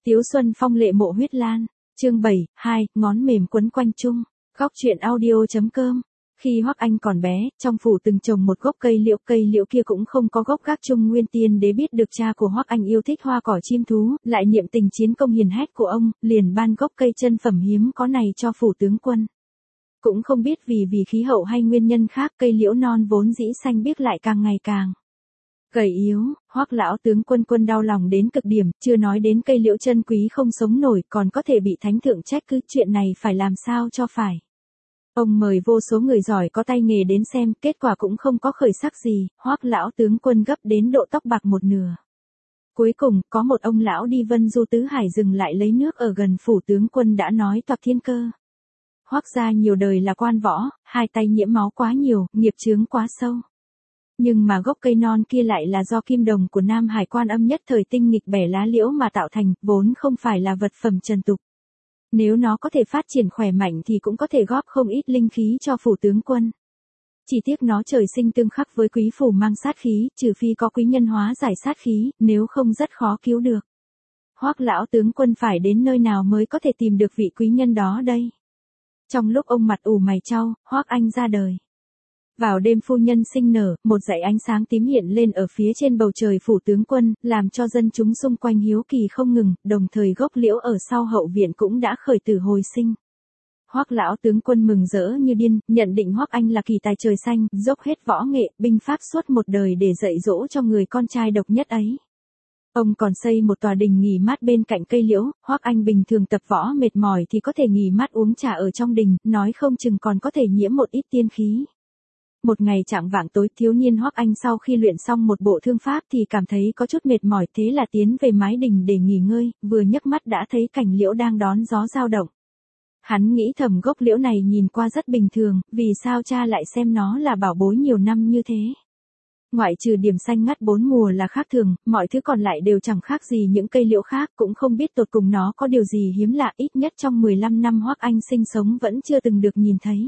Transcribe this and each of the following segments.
Tiếu Xuân Phong lệ mộ huyết lan. Chương 7, 2, ngón mềm quấn quanh chung. Góc truyện audio.com. Khi Hoắc Anh còn bé, trong phủ từng trồng một gốc cây liễu kia cũng không có gốc gác chung. Nguyên Tiên Đế biết được cha của Hoắc Anh yêu thích hoa cỏ chim thú, lại niệm tình chiến công hiền hách của ông, liền ban gốc cây chân phẩm hiếm có này cho phủ tướng quân. Cũng không biết vì khí hậu hay nguyên nhân khác, cây liễu non vốn dĩ xanh biếc lại càng ngày càng gầy yếu. Hoắc lão tướng quân đau lòng đến cực điểm, chưa nói đến cây liễu chân quý không sống nổi, còn có thể bị thánh thượng trách cứ, chuyện này phải làm sao cho phải. Ông mời vô số người giỏi có tay nghề đến xem, kết quả cũng không có khởi sắc gì. Hoắc lão tướng quân gấp đến độ tóc bạc một nửa. Cuối cùng, có một ông lão đi vân du tứ hải dừng lại lấy nước ở gần phủ tướng quân đã nói toạc thiên cơ. Hoắc gia nhiều đời là quan võ, hai tay nhiễm máu quá nhiều, nghiệp chướng quá sâu. Nhưng mà gốc cây non kia lại là do kim đồng của Nam Hải Quan Âm nhất thời tinh nghịch bẻ lá liễu mà tạo thành, vốn không phải là vật phẩm trần tục. Nếu nó có thể phát triển khỏe mạnh thì cũng có thể góp không ít linh khí cho phủ tướng quân. Chỉ tiếc nó trời sinh tương khắc với quý phủ mang sát khí, trừ phi có quý nhân hóa giải sát khí, nếu không rất khó cứu được. Hoắc lão tướng quân phải đến nơi nào mới có thể tìm được vị quý nhân đó đây? Trong lúc ông mặt ủ mày chau, Hoắc Anh ra đời. Vào đêm phu nhân sinh nở, một dải ánh sáng tím hiện lên ở phía trên bầu trời phủ tướng quân, làm cho dân chúng xung quanh hiếu kỳ không ngừng, đồng thời gốc liễu ở sau hậu viện cũng đã khởi tử hồi sinh. Hoắc lão tướng quân mừng rỡ như điên, nhận định Hoắc Anh là kỳ tài trời xanh, dốc hết võ nghệ, binh pháp suốt một đời để dạy dỗ cho người con trai độc nhất ấy. Ông còn xây một tòa đình nghỉ mát bên cạnh cây liễu. Hoắc Anh bình thường tập võ mệt mỏi thì có thể nghỉ mát uống trà ở trong đình, nói không chừng còn có thể nhiễm một ít tiên khí. Một ngày chạng vạng tối, thiếu niên Hoắc Anh sau khi luyện xong một bộ thương pháp thì cảm thấy có chút mệt mỏi, thế là tiến về mái đình để nghỉ ngơi, vừa nhấc mắt đã thấy cành liễu đang đón gió dao động. Hắn nghĩ thầm gốc liễu này nhìn qua rất bình thường, vì sao cha lại xem nó là bảo bối nhiều năm như thế? Ngoại trừ điểm xanh ngắt bốn mùa là khác thường, mọi thứ còn lại đều chẳng khác gì những cây liễu khác, cũng không biết tột cùng nó có điều gì hiếm lạ, ít nhất trong 15 năm Hoắc Anh sinh sống vẫn chưa từng được nhìn thấy.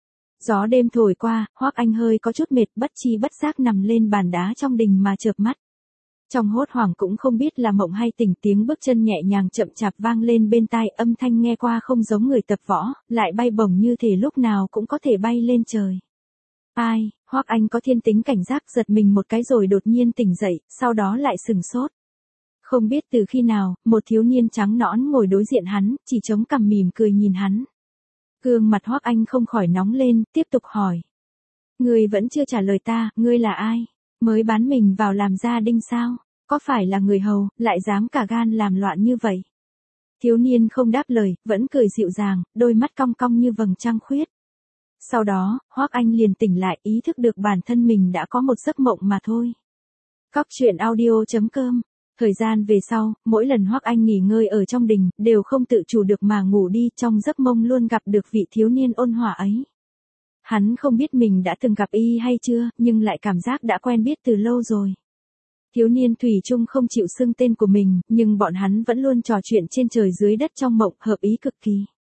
Gió đêm thổi qua, Hoắc Anh hơi có chút mệt, bất chi bất giác nằm lên bàn đá trong đình mà chợp mắt. Trong hốt hoảng cũng không biết là mộng hay tỉnh, tiếng bước chân nhẹ nhàng chậm chạp vang lên bên tai, âm thanh nghe qua không giống người tập võ, lại bay bổng như thể lúc nào cũng có thể bay lên trời. Ai? Hoắc Anh có thiên tính cảnh giác, giật mình một cái rồi đột nhiên tỉnh dậy, sau đó lại sừng sốt. Không biết từ khi nào, một thiếu niên trắng nõn ngồi đối diện hắn, chỉ chống cằm mỉm cười nhìn hắn. Gương mặt Hoắc Anh không khỏi nóng lên, tiếp tục hỏi. Ngươi vẫn chưa trả lời ta, ngươi là ai? Mới bán mình vào làm gia đinh sao? Có phải là người hầu, lại dám cả gan làm loạn như vậy? Thiếu niên không đáp lời, vẫn cười dịu dàng, đôi mắt cong cong như vầng trăng khuyết. Sau đó, Hoắc Anh liền tỉnh lại, ý thức được bản thân mình đã có một giấc mộng mà thôi. Góc truyện audio.com. Thời gian về sau, mỗi lần Hoắc Anh nghỉ ngơi ở trong đình, đều không tự chủ được mà ngủ đi, trong giấc mộng luôn gặp được vị thiếu niên ôn hòa ấy. Hắn không biết mình đã từng gặp y hay chưa, nhưng lại cảm giác đã quen biết từ lâu rồi. Thiếu niên thủy chung không chịu xưng tên của mình, nhưng bọn hắn vẫn luôn trò chuyện trên trời dưới đất trong mộng, hợp ý cực kỳ.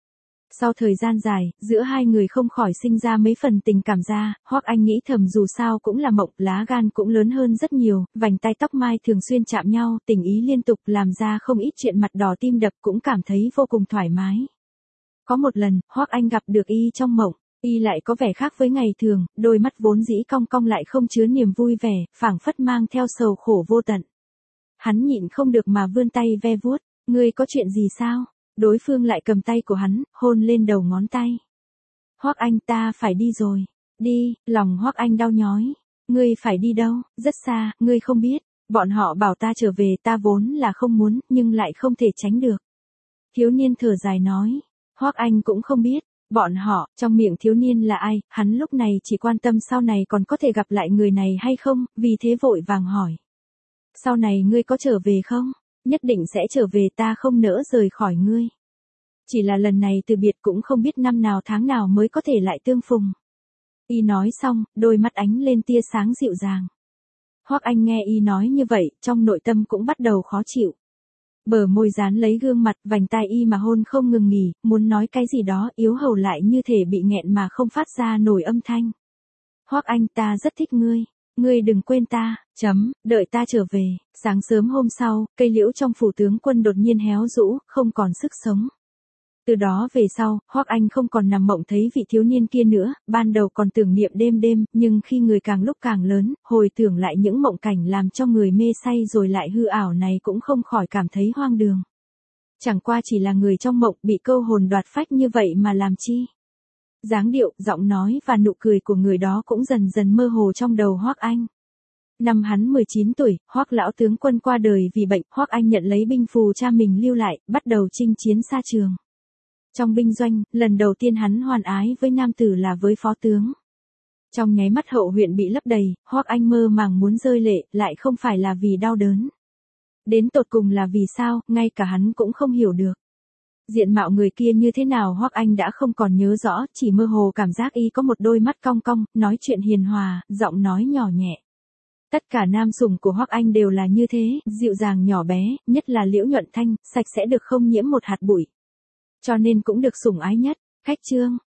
Sau thời gian dài, giữa hai người không khỏi sinh ra mấy phần tình cảm ra, Hoắc Anh nghĩ thầm dù sao cũng là mộng, lá gan cũng lớn hơn rất nhiều, vành tai tóc mai thường xuyên chạm nhau, tình ý liên tục, làm ra không ít chuyện mặt đỏ tim đập, cũng cảm thấy vô cùng thoải mái. Có một lần, Hoắc Anh gặp được y trong mộng, y lại có vẻ khác với ngày thường, đôi mắt vốn dĩ cong cong lại không chứa niềm vui vẻ, phảng phất mang theo sầu khổ vô tận. Hắn nhịn không được mà vươn tay ve vuốt, ngươi có chuyện gì sao? Đối phương lại cầm tay của hắn, hôn lên đầu ngón tay. Hoắc Anh, ta phải đi rồi. Đi, lòng Hoắc Anh đau nhói. Ngươi phải đi đâu? Rất xa, ngươi không biết. Bọn họ bảo ta trở về, ta vốn là không muốn, nhưng lại không thể tránh được. Thiếu niên thở dài nói. Hoắc Anh cũng không biết. Bọn họ, trong miệng thiếu niên là ai, hắn lúc này chỉ quan tâm sau này còn có thể gặp lại người này hay không, vì thế vội vàng hỏi. Sau này ngươi có trở về không? Nhất định sẽ trở về, ta không nỡ rời khỏi ngươi. Chỉ là lần này từ biệt cũng không biết năm nào tháng nào mới có thể lại tương phùng. Y nói xong, đôi mắt ánh lên tia sáng dịu dàng. Hoắc Anh nghe y nói như vậy, trong nội tâm cũng bắt đầu khó chịu. Bờ môi dán lấy gương mặt, vành tai y mà hôn không ngừng nghỉ, muốn nói cái gì đó, yếu hầu lại như thể bị nghẹn mà không phát ra nổi âm thanh. Hoắc Anh, ta rất thích ngươi. Ngươi đừng quên ta, đợi ta trở về. Sáng sớm hôm sau, cây liễu trong phủ tướng quân đột nhiên héo rũ, không còn sức sống. Từ đó về sau, Hoắc Anh không còn nằm mộng thấy vị thiếu niên kia nữa, ban đầu còn tưởng niệm đêm đêm, nhưng khi người càng lúc càng lớn, hồi tưởng lại những mộng cảnh làm cho người mê say rồi lại hư ảo này cũng không khỏi cảm thấy hoang đường. Chẳng qua chỉ là người trong mộng bị câu hồn đoạt phách như vậy mà làm chi. Dáng điệu, giọng nói và nụ cười của người đó cũng dần dần mơ hồ trong đầu Hoắc Anh. Năm hắn 19 tuổi, Hoắc lão tướng quân qua đời vì bệnh, Hoắc Anh nhận lấy binh phù cha mình lưu lại, bắt đầu chinh chiến xa trường. Trong binh doanh, lần đầu tiên hắn hoan ái với nam tử là với phó tướng. Trong nháy mắt hậu huyện bị lấp đầy, Hoắc Anh mơ màng muốn rơi lệ, lại không phải là vì đau đớn. Đến tột cùng là vì sao, ngay cả hắn cũng không hiểu được. Diện mạo người kia như thế nào Hoắc Anh đã không còn nhớ rõ, chỉ mơ hồ cảm giác y có một đôi mắt cong cong, nói chuyện hiền hòa, giọng nói nhỏ nhẹ. Tất cả nam sủng của Hoắc Anh đều là như thế, dịu dàng nhỏ bé, nhất là Liễu Nhuận Thanh, sạch sẽ được không nhiễm một hạt bụi. Cho nên cũng được sủng ái nhất. Khách trương.